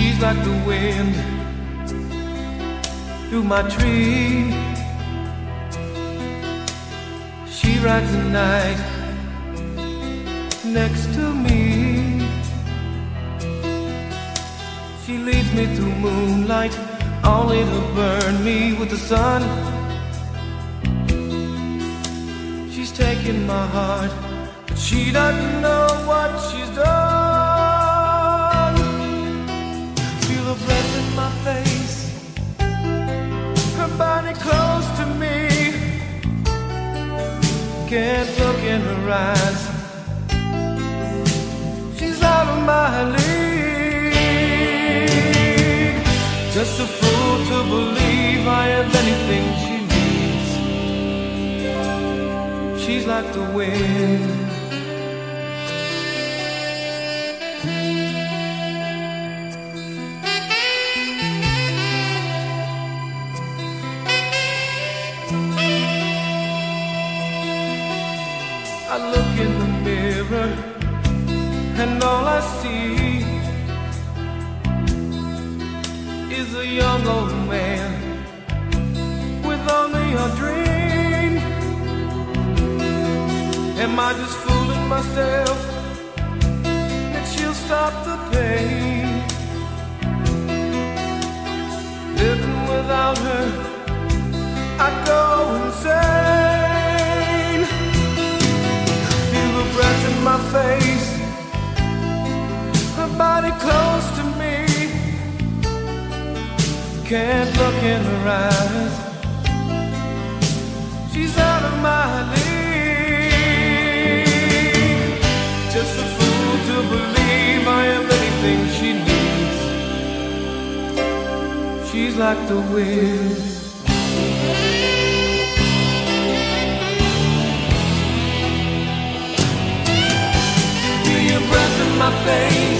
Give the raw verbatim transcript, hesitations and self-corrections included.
She's like the wind through my tree. She rides the night next to me. She leads me through moonlight, only to burn me with the sun. She's taking my heart, but she doesn't know what she's done. Feel her breath in my face, her body close to me. Can't look in her eyes, she's out of my league. Just a fool to believe I have anything she needs. She's like the wind. I look in the mirror and all I see is a young old man with only a dream. Am I just fooling myself that she'll stop the pain? Living without her, I'd go insane. Feel the breath in my face, her body close to me. Can't look in her eyes, she's out of my league. Just a fool to believe I am anything she needs. She's like the wind. Feel your breath in my face,